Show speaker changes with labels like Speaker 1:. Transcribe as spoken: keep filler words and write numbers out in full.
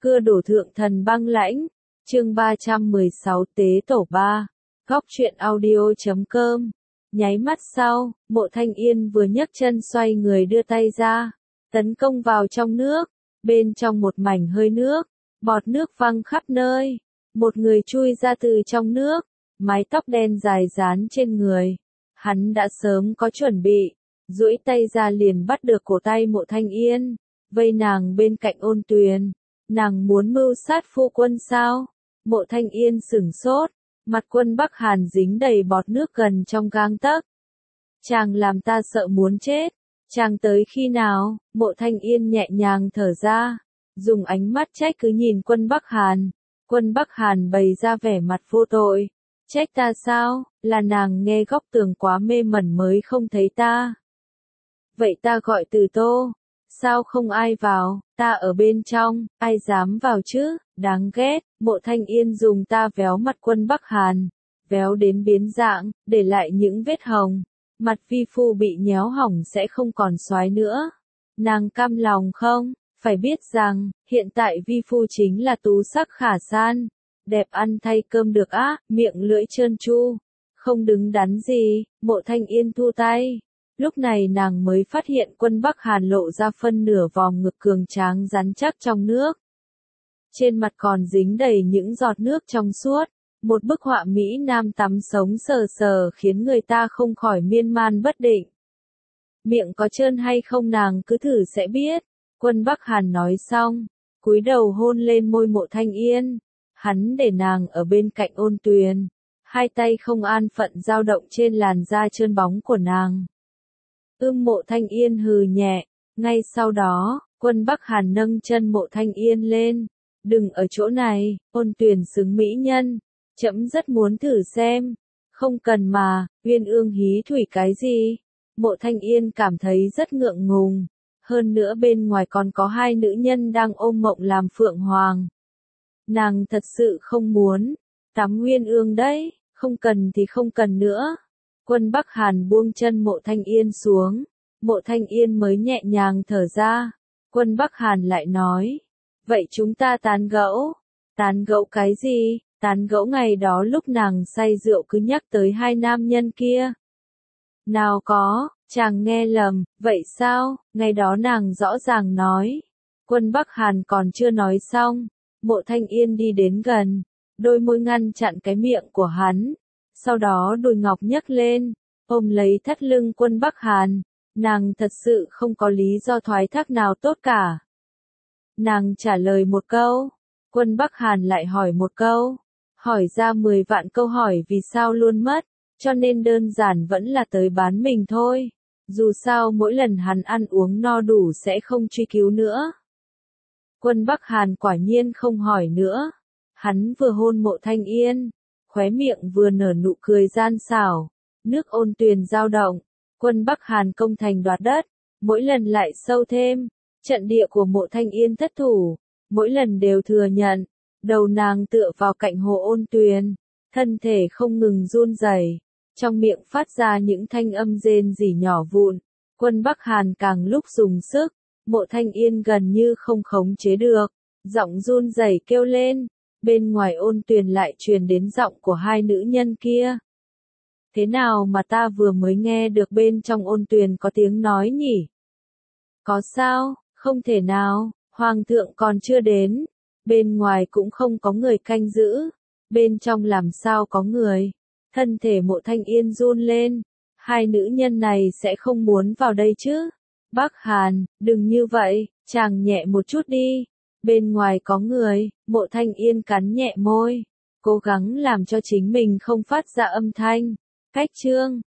Speaker 1: Cưa đổ thượng thần băng lãnh, chương ba trăm mười sáu tế tổ ba, góc truyện audio chấm com. Nháy mắt sau, Mộ Thanh Yên vừa nhấc chân xoay người đưa tay ra, tấn công vào trong nước, bên trong một mảnh hơi nước, bọt nước văng khắp nơi, một người chui ra từ trong nước, mái tóc đen dài dán trên người. Hắn đã sớm có chuẩn bị, duỗi tay ra liền bắt được cổ tay Mộ Thanh Yên, vây nàng bên cạnh Ôn Tuyền. Nàng muốn mưu sát phu quân sao? Mộ Thanh Yên sửng sốt, mặt Quân Bắc Hàn dính đầy bọt nước gần trong gang tấc. Chàng làm ta sợ muốn chết, chàng tới khi nào? Mộ Thanh Yên nhẹ nhàng thở ra, dùng ánh mắt trách cứ nhìn Quân Bắc Hàn. Quân Bắc Hàn bày ra vẻ mặt vô tội, trách ta sao? Là nàng nghe góc tường quá mê mẩn mới không thấy ta. Vậy ta gọi Từ Tô. Sao không ai vào, ta ở bên trong, ai dám vào chứ, đáng ghét. Mộ Thanh Yên dùng ta véo mặt Quân Bắc Hàn, véo đến biến dạng, để lại những vết hồng. Mặt vi phu bị nhéo hỏng sẽ không còn xoái nữa. Nàng cam lòng không? Phải biết rằng, hiện tại vi phu chính là tú sắc khả san, đẹp ăn thay cơm được á, miệng lưỡi trơn tru, không đứng đắn gì. Mộ Thanh Yên thu tay. Lúc này nàng mới phát hiện Quân Bắc Hàn lộ ra phân nửa vòng ngực cường tráng rắn chắc trong nước. Trên mặt còn dính đầy những giọt nước trong suốt, một bức họa Mỹ Nam tắm sống sờ sờ khiến người ta không khỏi miên man bất định. Miệng có trơn hay không nàng cứ thử sẽ biết. Quân Bắc Hàn nói xong, cúi đầu hôn lên môi Mộ Thanh Yên. Hắn để nàng ở bên cạnh Ôn Tuyền, hai tay không an phận dao động trên làn da trơn bóng của nàng. Ưm Mộ Thanh Yên hừ nhẹ, ngay sau đó, Quân Bắc Hàn nâng chân Mộ Thanh Yên lên. Đừng ở chỗ này, Ôn Tuyền xứng mỹ nhân, trẫm rất muốn thử xem. Không cần mà, Uyên Ương hí thủy cái gì? Mộ Thanh Yên cảm thấy rất ngượng ngùng, hơn nữa bên ngoài còn có hai nữ nhân đang ôm mộng làm phượng hoàng. Nàng thật sự không muốn, tắm Uyên Ương đấy, không cần thì không cần nữa. Quân Bắc Hàn buông chân Mộ Thanh Yên xuống, Mộ Thanh Yên mới nhẹ nhàng thở ra. Quân Bắc Hàn lại nói, vậy chúng ta tán gẫu. Tán gẫu cái gì? Tán gẫu ngày đó lúc nàng say rượu cứ nhắc tới hai nam nhân kia. Nào có, chàng nghe lầm, vậy sao? Ngày đó nàng rõ ràng nói. Quân Bắc Hàn còn chưa nói xong, Mộ Thanh Yên đi đến gần, đôi môi ngăn chặn cái miệng của hắn. Sau đó đùi ngọc nhấc lên, ôm lấy thắt lưng Quân Bắc Hàn. Nàng thật sự không có lý do thoái thác nào tốt cả. Nàng trả lời một câu, Quân Bắc Hàn lại hỏi một câu, hỏi ra mười vạn câu hỏi vì sao luôn mất, cho nên đơn giản vẫn là tới bán mình thôi. Dù sao mỗi lần hắn ăn uống no đủ sẽ không truy cứu nữa. Quân Bắc Hàn quả nhiên không hỏi nữa. Hắn vừa hôn Mộ Thanh Yên, khóe miệng vừa nở nụ cười gian xảo, nước Ôn Tuyền dao động. Quân Bắc Hàn công thành đoạt đất, mỗi lần lại sâu thêm. Trận địa của Mộ Thanh Yên thất thủ, mỗi lần đều thừa nhận. Đầu nàng tựa vào cạnh hồ Ôn Tuyền, thân thể không ngừng run rẩy, trong miệng phát ra những thanh âm rên rỉ nhỏ vụn. Quân Bắc Hàn càng lúc dùng sức, Mộ Thanh Yên gần như không khống chế được, giọng run rẩy kêu lên. Bên ngoài Ôn Tuyền lại truyền đến giọng của hai nữ nhân kia. Thế nào mà ta vừa mới nghe được bên trong Ôn Tuyền có tiếng nói nhỉ? Có sao? Không thể nào, Hoàng thượng còn chưa đến. Bên ngoài cũng không có người canh giữ. Bên trong làm sao có người? Thân thể Mộ Thanh Yên run lên. Hai nữ nhân này sẽ không muốn vào đây chứ? Bắc Hàn, đừng như vậy, chàng nhẹ một chút đi. Bên ngoài có người. Mộ Thanh Yên cắn nhẹ môi, cố gắng làm cho chính mình không phát ra âm thanh. Cách chương